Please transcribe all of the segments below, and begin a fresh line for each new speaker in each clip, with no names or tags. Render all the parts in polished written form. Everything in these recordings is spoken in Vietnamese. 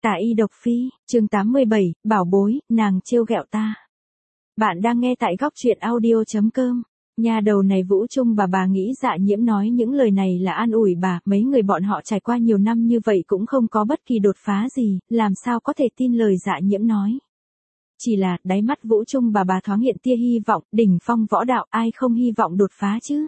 Tả y độc phi, chương 87, bảo bối, nàng trêu ghẹo ta. Bạn đang nghe tại góc truyện audio.com. Nhà đầu này Vũ Trung bà nghĩ Dạ Nhiễm nói những lời này là an ủi bà, mấy người bọn họ trải qua nhiều năm như vậy cũng không có bất kỳ đột phá gì, làm sao có thể tin lời Dạ Nhiễm nói. Chỉ là, đáy mắt Vũ Trung bà thoáng hiện tia hy vọng, đỉnh phong võ đạo, ai không hy vọng đột phá chứ.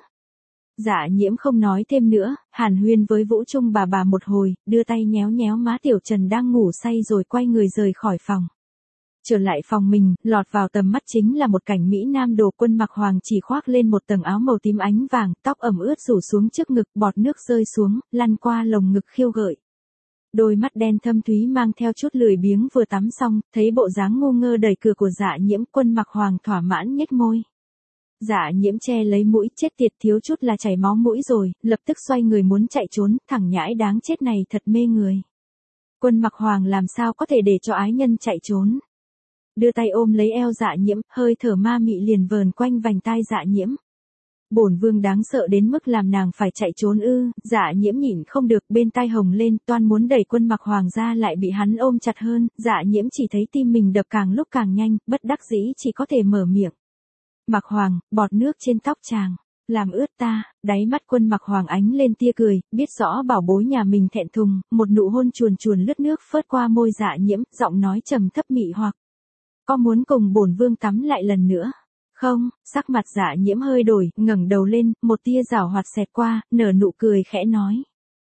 Dạ Nhiễm không nói thêm nữa, hàn huyên với Vũ Trung bà một hồi, đưa tay nhéo nhéo má Tiểu Trần đang ngủ say rồi quay người rời khỏi phòng. Trở lại phòng mình, lọt vào tầm mắt chính là một cảnh Mỹ Nam đồ Quân Mặc Hoàng chỉ khoác lên một tầng áo màu tím ánh vàng, tóc ẩm ướt rủ xuống trước ngực, bọt nước rơi xuống, lăn qua lồng ngực khiêu gợi. Đôi mắt đen thâm thúy mang theo chút lười biếng vừa tắm xong, thấy bộ dáng ngu ngơ đẩy cửa của Dạ Nhiễm, Quân Mặc Hoàng thỏa mãn nhếch môi. Dạ Nhiễm che lấy mũi, chết tiệt, thiếu chút là chảy máu mũi rồi, lập tức xoay người muốn chạy trốn, thằng nhãi đáng chết này thật mê người. Quân Mặc Hoàng làm sao có thể để cho ái nhân chạy trốn. Đưa tay ôm lấy eo Dạ Nhiễm, hơi thở ma mị liền vờn quanh vành tai Dạ Nhiễm. Bổn vương đáng sợ đến mức làm nàng phải chạy trốn ư? Dạ Nhiễm nhịn không được, bên tai hồng lên, toan muốn đẩy Quân Mặc Hoàng ra lại bị hắn ôm chặt hơn, Dạ Nhiễm chỉ thấy tim mình đập càng lúc càng nhanh, bất đắc dĩ chỉ có thể mở miệng. Mặc Hoàng, bọt nước trên tóc chàng, làm ướt ta. Đáy mắt Quân Mặc Hoàng ánh lên tia cười, biết rõ bảo bối nhà mình thẹn thùng, một nụ hôn chuồn chuồn lướt nước phớt qua môi Dạ Nhiễm, giọng nói trầm thấp mị hoặc. Có muốn cùng bổn vương tắm lại lần nữa? Không. Sắc mặt Dạ Nhiễm hơi đổi, ngẩng đầu lên, một tia giảo hoạt xẹt qua, nở nụ cười khẽ nói.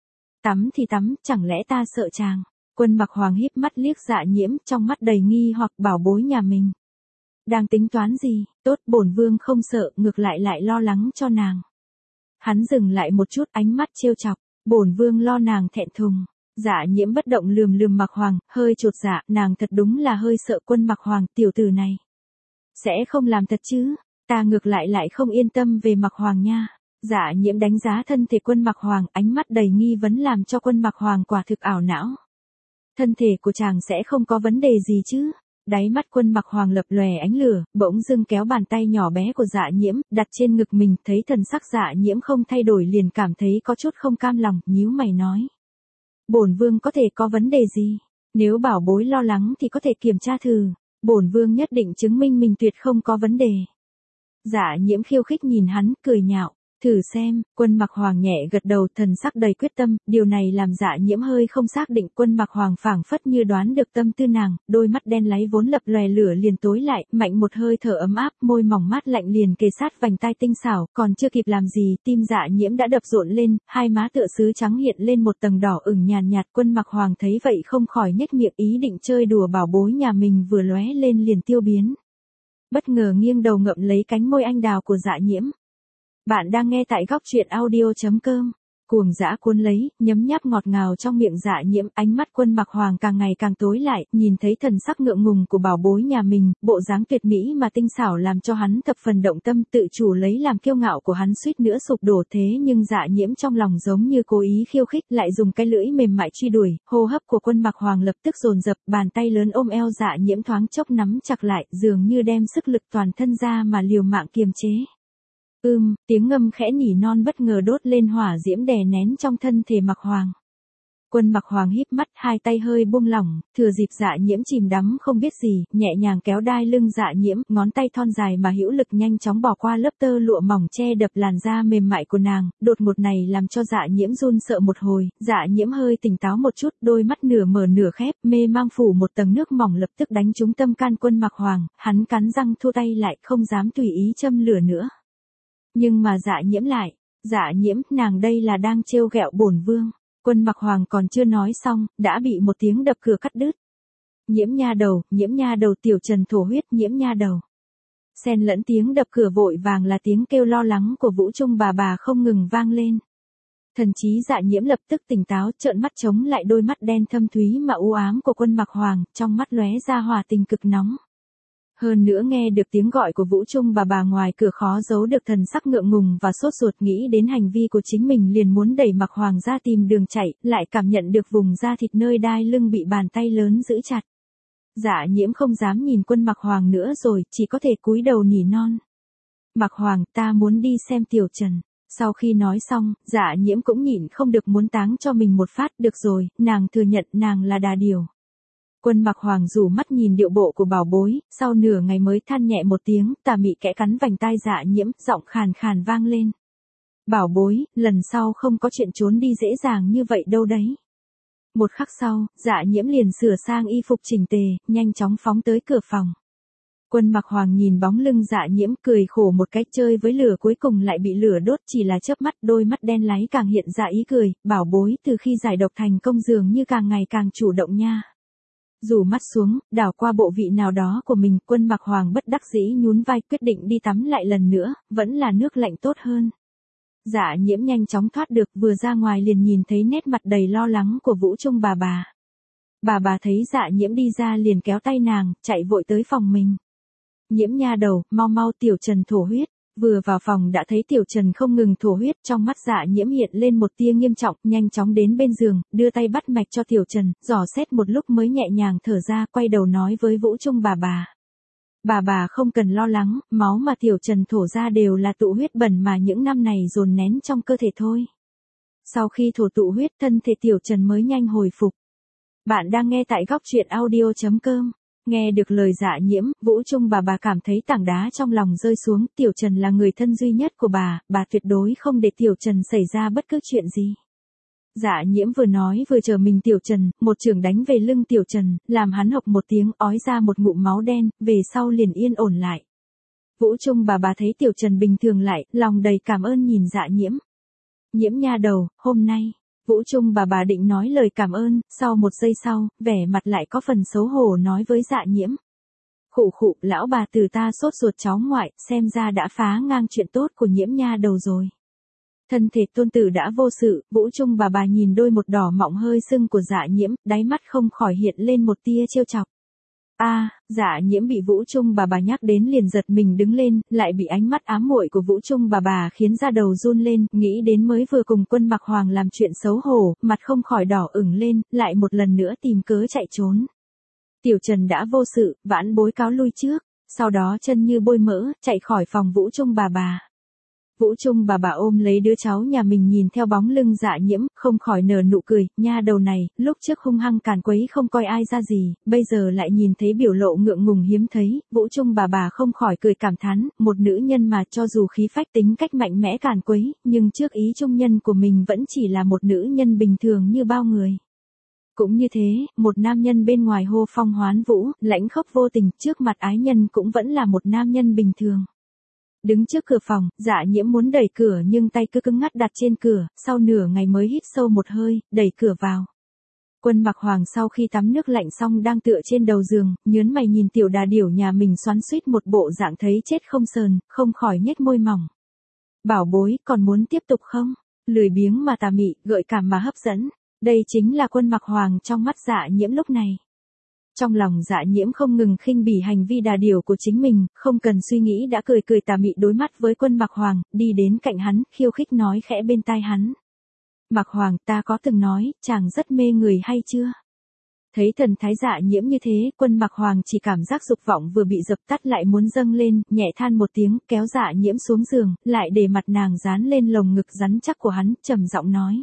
Tắm thì tắm, chẳng lẽ ta sợ chàng? Quân Mặc Hoàng híp mắt liếc Dạ Nhiễm, trong mắt đầy nghi hoặc, bảo bối nhà mình đang tính toán gì? Tốt, bổn vương không sợ, ngược lại lo lắng cho nàng. Hắn dừng lại một chút, ánh mắt trêu chọc, bổn vương lo nàng thẹn thùng. Dạ Nhiễm bất động lườm Mặc Hoàng, hơi chột dạ, nàng thật đúng là hơi sợ Quân Mặc Hoàng, tiểu tử này sẽ không làm thật chứ? Ta ngược lại không yên tâm về Mặc Hoàng nha. Dạ Nhiễm đánh giá thân thể Quân Mặc Hoàng, ánh mắt đầy nghi vấn làm cho Quân Mặc Hoàng quả thực ảo não. Thân thể của chàng sẽ không có vấn đề gì chứ? Đáy mắt Quân Mặc Hoàng lập lòe ánh lửa, bỗng dưng kéo bàn tay nhỏ bé của Dạ Nhiễm, đặt trên ngực mình, thấy thần sắc Dạ Nhiễm không thay đổi liền cảm thấy có chút không cam lòng, nhíu mày nói. Bổn vương có thể có vấn đề gì? Nếu bảo bối lo lắng thì có thể kiểm tra thử, bổn vương nhất định chứng minh mình tuyệt không có vấn đề. Dạ Nhiễm khiêu khích nhìn hắn, cười nhạo. Thử xem. Quân Mặc Hoàng nhẹ gật đầu, thần sắc đầy quyết tâm, điều này làm Dạ Nhiễm hơi không xác định. Quân Mặc Hoàng phảng phất như đoán được tâm tư nàng, đôi mắt đen láy vốn lập lòe lửa liền tối lại, mạnh một hơi thở ấm áp, môi mỏng mát lạnh liền kề sát vành tai tinh xảo, còn chưa kịp làm gì, tim Dạ Nhiễm đã đập rộn lên, hai má tựa sứ trắng hiện lên một tầng đỏ ửng nhàn nhạt. Quân Mặc Hoàng thấy vậy không khỏi nhếch miệng, ý định chơi đùa bảo bối nhà mình vừa lóe lên liền tiêu biến. Bất ngờ nghiêng đầu ngậm lấy cánh môi anh đào của Dạ Nhiễm. Bạn đang nghe tại góc truyện audio.com. Cuồng dã cuốn lấy, nhấm nháp ngọt ngào trong miệng Dạ Nhiễm, ánh mắt Quân Mặc Hoàng càng ngày càng tối lại, nhìn thấy thần sắc ngượng ngùng của bảo bối nhà mình, bộ dáng tuyệt mỹ mà tinh xảo làm cho hắn thập phần động tâm, tự chủ lấy làm kiêu ngạo của hắn suýt nữa sụp đổ. Thế nhưng Dạ Nhiễm trong lòng giống như cố ý khiêu khích, lại dùng cái lưỡi mềm mại truy đuổi, hô hấp của Quân Mặc Hoàng lập tức dồn dập, bàn tay lớn ôm eo Dạ Nhiễm thoáng chốc nắm chặt lại, dường như đem sức lực toàn thân ra mà liều mạng kiềm chế. Tiếng ngâm khẽ nỉ non bất ngờ đốt lên hỏa diễm đè nén trong thân thể Mặc Hoàng. Quân Mặc Hoàng híp mắt, hai tay hơi buông lỏng, thừa dịp Dạ Nhiễm chìm đắm không biết gì, nhẹ nhàng kéo đai lưng Dạ Nhiễm, ngón tay thon dài mà hữu lực nhanh chóng bỏ qua lớp tơ lụa mỏng che đập làn da mềm mại của nàng, đột ngột này làm cho Dạ Nhiễm run sợ một hồi. Dạ Nhiễm hơi tỉnh táo một chút, đôi mắt nửa mở nửa khép, mê mang phủ một tầng nước mỏng lập tức đánh trúng tâm can Quân Mặc Hoàng, hắn cắn răng thu tay lại, không dám tùy ý châm lửa nữa. Nhưng mà Dạ Nhiễm lại, Dạ Nhiễm, nàng đây là đang trêu ghẹo bổn vương. Quân Mặc Hoàng còn chưa nói xong, đã bị một tiếng đập cửa cắt đứt. Nhiễm nha đầu, Tiểu Trần thổ huyết, Nhiễm nha đầu. Xen lẫn tiếng đập cửa vội vàng là tiếng kêu lo lắng của Vũ Trung bà không ngừng vang lên. Thần trí Dạ Nhiễm lập tức tỉnh táo, trợn mắt chống lại đôi mắt đen thâm thúy mà u ám của Quân Mặc Hoàng, trong mắt lóe ra hỏa tình cực nóng. Hơn nữa nghe được tiếng gọi của Vũ Trung bà ngoài cửa khó giấu được thần sắc ngượng ngùng và sốt ruột, nghĩ đến hành vi của chính mình liền muốn đẩy Mặc Hoàng ra tìm đường chạy, lại cảm nhận được vùng da thịt nơi đai lưng bị bàn tay lớn giữ chặt. Dạ Nhiễm không dám nhìn Quân Mặc Hoàng nữa rồi, chỉ có thể cúi đầu nỉ non. Mặc Hoàng, ta muốn đi xem Tiểu Trần. Sau khi nói xong, Dạ Nhiễm cũng nhịn không được muốn táng cho mình một phát. Được rồi, nàng thừa nhận nàng là đà điểu. Quân Mặc Hoàng rủ mắt nhìn điệu bộ của bảo bối, sau nửa ngày mới than nhẹ một tiếng, tà mị kẽ cắn vành tai Dạ Nhiễm, giọng khàn khàn vang lên. Bảo bối, lần sau không có chuyện trốn đi dễ dàng như vậy đâu đấy. Một khắc sau, Dạ Nhiễm liền sửa sang y phục chỉnh tề, nhanh chóng phóng tới cửa phòng. Quân Mặc Hoàng nhìn bóng lưng Dạ Nhiễm cười khổ một cái, chơi với lửa cuối cùng lại bị lửa đốt, chỉ là chớp mắt đôi mắt đen láy càng hiện ra ý cười, bảo bối từ khi giải độc thành công dường như càng ngày càng chủ động nha. Rủ mắt xuống, đảo qua bộ vị nào đó của mình, Quân Mặc Hoàng bất đắc dĩ nhún vai, quyết định đi tắm lại lần nữa, vẫn là nước lạnh tốt hơn. Dạ Nhiễm nhanh chóng thoát được, vừa ra ngoài liền nhìn thấy nét mặt đầy lo lắng của Vũ Trung bà bà. Bà thấy Dạ Nhiễm đi ra liền kéo tay nàng, chạy vội tới phòng mình. Nhiễm nha đầu, mau mau, Tiểu Trần thổ huyết. Vừa vào phòng đã thấy Tiểu Trần không ngừng thổ huyết, trong mắt Dạ Nhiễm hiện lên một tia nghiêm trọng, nhanh chóng đến bên giường, đưa tay bắt mạch cho Tiểu Trần, dò xét một lúc mới nhẹ nhàng thở ra, quay đầu nói với Vũ Trung bà bà. Bà không cần lo lắng, máu mà Tiểu Trần thổ ra đều là tụ huyết bẩn mà những năm này dồn nén trong cơ thể thôi. Sau khi thổ tụ huyết, thân thể Tiểu Trần mới nhanh hồi phục. Bạn đang nghe tại góc truyện audio.com. Nghe được lời Dạ Nhiễm, Vũ Trung bà cảm thấy tảng đá trong lòng rơi xuống, Tiểu Trần là người thân duy nhất của bà tuyệt đối không để Tiểu Trần xảy ra bất cứ chuyện gì. Dạ Nhiễm vừa nói vừa chờ mình Tiểu Trần, một chưởng đánh về lưng Tiểu Trần, làm hắn hộc một tiếng, ói ra một ngụm máu đen, về sau liền yên ổn lại. Vũ Trung bà thấy Tiểu Trần bình thường lại, lòng đầy cảm ơn nhìn Dạ Nhiễm. Nhiễm nha đầu, hôm nay, Vũ Trung bà định nói lời cảm ơn, sau một giây sau, vẻ mặt lại có phần xấu hổ nói với Dạ Nhiễm. Khụ, lão bà từ ta sốt ruột cháu ngoại, xem ra đã phá ngang chuyện tốt của Nhiễm nha đầu rồi. Thân thể tôn tử đã vô sự, Vũ Trung bà nhìn đôi một đỏ mọng hơi sưng của Dạ Nhiễm, đáy mắt không khỏi hiện lên một tia trêu chọc. Dạ Nhiễm bị Vũ Trung bà nhắc đến liền giật mình đứng lên, lại bị ánh mắt ám muội của Vũ Trung bà khiến da đầu run lên, nghĩ đến mới vừa cùng Quân Mặc Hoàng làm chuyện xấu hổ, mặt không khỏi đỏ ửng lên, lại một lần nữa tìm cớ chạy trốn. Tiểu Trần đã vô sự, vãn bối cáo lui trước, sau đó chân như bôi mỡ, chạy khỏi phòng Vũ Trung bà. Vũ Trung bà ôm lấy đứa cháu nhà mình nhìn theo bóng lưng Dạ Nhiễm, không khỏi nở nụ cười, nha đầu này, lúc trước hung hăng càn quấy không coi ai ra gì, bây giờ lại nhìn thấy biểu lộ ngượng ngùng hiếm thấy, Vũ Trung bà không khỏi cười cảm thán, một nữ nhân mà cho dù khí phách tính cách mạnh mẽ càn quấy, nhưng trước ý trung nhân của mình vẫn chỉ là một nữ nhân bình thường như bao người. Cũng như thế, một nam nhân bên ngoài hô phong hoán vũ, lãnh khốc vô tình, trước mặt ái nhân cũng vẫn là một nam nhân bình thường. Đứng trước cửa phòng, Dạ Nhiễm muốn đẩy cửa nhưng tay cứ cứng ngắc đặt trên cửa, sau nửa ngày mới hít sâu một hơi, đẩy cửa vào. Quân Mặc Hoàng sau khi tắm nước lạnh xong đang tựa trên đầu giường, nhớn mày nhìn tiểu đà điểu nhà mình xoắn xuýt một bộ dạng thấy chết không sờn, không khỏi nhếch môi mỏng. Bảo bối, còn muốn tiếp tục không? Lười biếng mà tà mị, gợi cảm mà hấp dẫn. Đây chính là Quân Mặc Hoàng trong mắt Dạ Nhiễm lúc này. Trong lòng Dạ Nhiễm không ngừng khinh bỉ hành vi đà điểu của chính mình, không cần suy nghĩ đã cười tà mị đối mắt với Quân Mặc Hoàng, đi đến cạnh hắn, khiêu khích nói khẽ bên tai hắn. Mặc Hoàng, ta có từng nói, chàng rất mê người hay chưa? Thấy thần thái Dạ Nhiễm như thế, Quân Mặc Hoàng chỉ cảm giác dục vọng vừa bị dập tắt lại muốn dâng lên, nhẹ than một tiếng, kéo Dạ Nhiễm xuống giường, lại để mặt nàng dán lên lồng ngực rắn chắc của hắn, trầm giọng nói.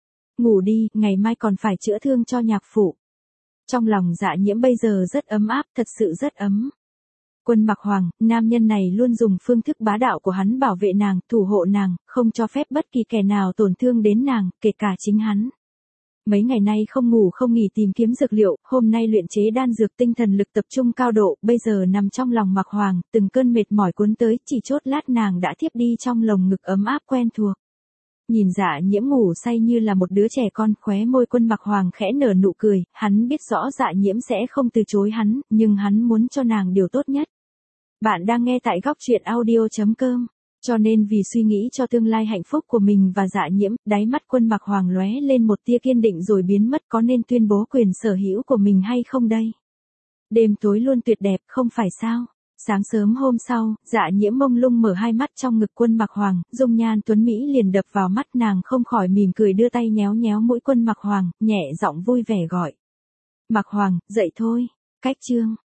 Ngủ đi, ngày mai còn phải chữa thương cho nhạc phụ. Trong lòng Dạ Nhiễm bây giờ rất ấm áp, thật sự rất ấm. Quân Mặc Hoàng, nam nhân này luôn dùng phương thức bá đạo của hắn bảo vệ nàng, thủ hộ nàng, không cho phép bất kỳ kẻ nào tổn thương đến nàng, kể cả chính hắn. Mấy ngày nay không ngủ không nghỉ tìm kiếm dược liệu, hôm nay luyện chế đan dược tinh thần lực tập trung cao độ, bây giờ nằm trong lòng Mặc Hoàng, từng cơn mệt mỏi cuốn tới, chỉ chốt lát nàng đã thiếp đi trong lồng ngực ấm áp quen thuộc. Nhìn Dạ Nhiễm ngủ say như là một đứa trẻ con, khóe môi Quân Mặc Hoàng khẽ nở nụ cười, hắn biết rõ Dạ Nhiễm sẽ không từ chối hắn, nhưng hắn muốn cho nàng điều tốt nhất. Bạn đang nghe tại góc truyện audio.com, cho nên vì suy nghĩ cho tương lai hạnh phúc của mình và Dạ Nhiễm, đáy mắt Quân Mặc Hoàng lóe lên một tia kiên định rồi biến mất, có nên tuyên bố quyền sở hữu của mình hay không đây? Đêm tối luôn tuyệt đẹp, không phải sao? Sáng sớm hôm sau, Dạ Nhiễm mông lung mở hai mắt trong ngực Quân Mặc Hoàng, dung nhan tuấn Mỹ liền đập vào mắt nàng, không khỏi mỉm cười đưa tay nhéo nhéo mũi Quân Mặc Hoàng, nhẹ giọng vui vẻ gọi. Mặc Hoàng, dậy thôi. Cách chương